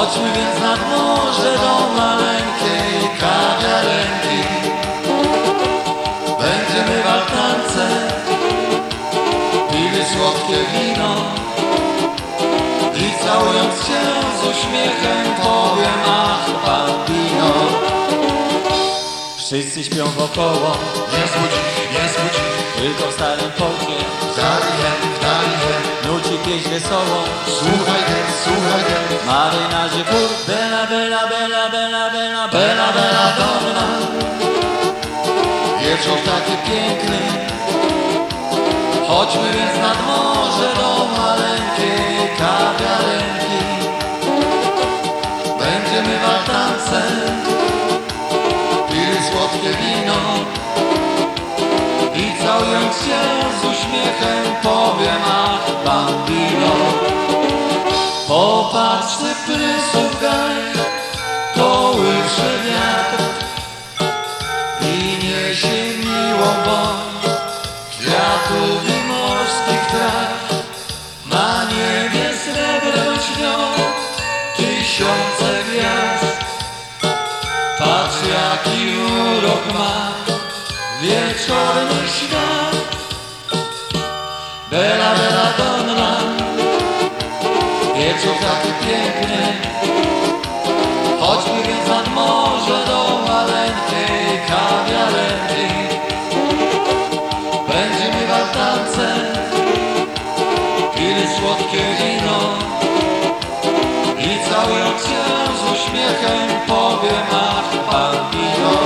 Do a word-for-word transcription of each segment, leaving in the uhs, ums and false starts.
Chodźmy więc nad morze do maleńkiej kawiarenki. Będziemy w altance pili słodkie wino i całując się z uśmiechem powiem: ach, bambino. Wszyscy śpią wokoło, Nie zbudź, nie zbudź, tylko w starym porcie w dali hen, w dali hen. nuci pieśń wesołą. Słuchaj ten, słuchaj ten. Marynarzy chór, bella, bella, bella, bella, bella, bella, bella donna. Wieczór taki piękny, chodźmy więc nad morze do maleńkiej kawiarenki. Będziemy w altance pili słodkie wino i całując się z uśmiechem powiem: ach, bambino. Popatrz, cyprysów gaj kołysze wiatr i niesie miłą woń kwiatów i morskich traw. Na niebie srebrem śnią tysiące gwiazd. Patrz, jaki urok ma wieczorny świat. Bella, bella donna, wieczór taki piękny, chodźmy więc nad morze do maleńkiej kawiarenki. Będziemy w altance pili słodkie wino i całując się z uśmiechem powiem: ach, bambino.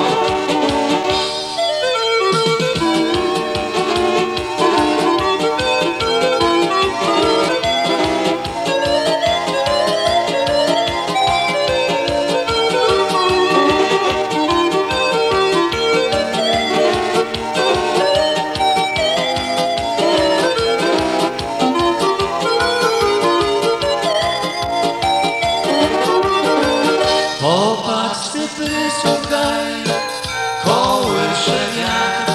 Popatrz, cyprysów gaj kołysze wiatr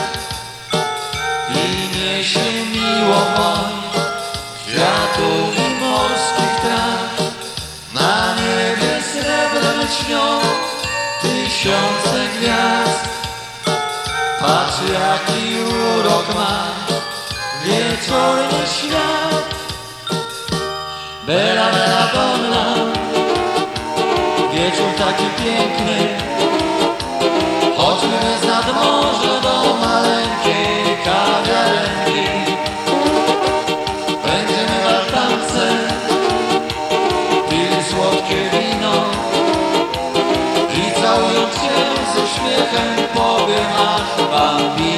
i niesie miłą woń kwiatów i morskich traw. Na niebie srebrem śnią tysiące gwiazd. Patrz, jaki urok ma wieczorny świat. Bella, bella donna, wieczór taki piękny, chodźmy więc nad morze do maleńkiej kawiarenki. Będziemy w altance pili słodkie wino i całując się z uśmiechem powiem: ach, bambino.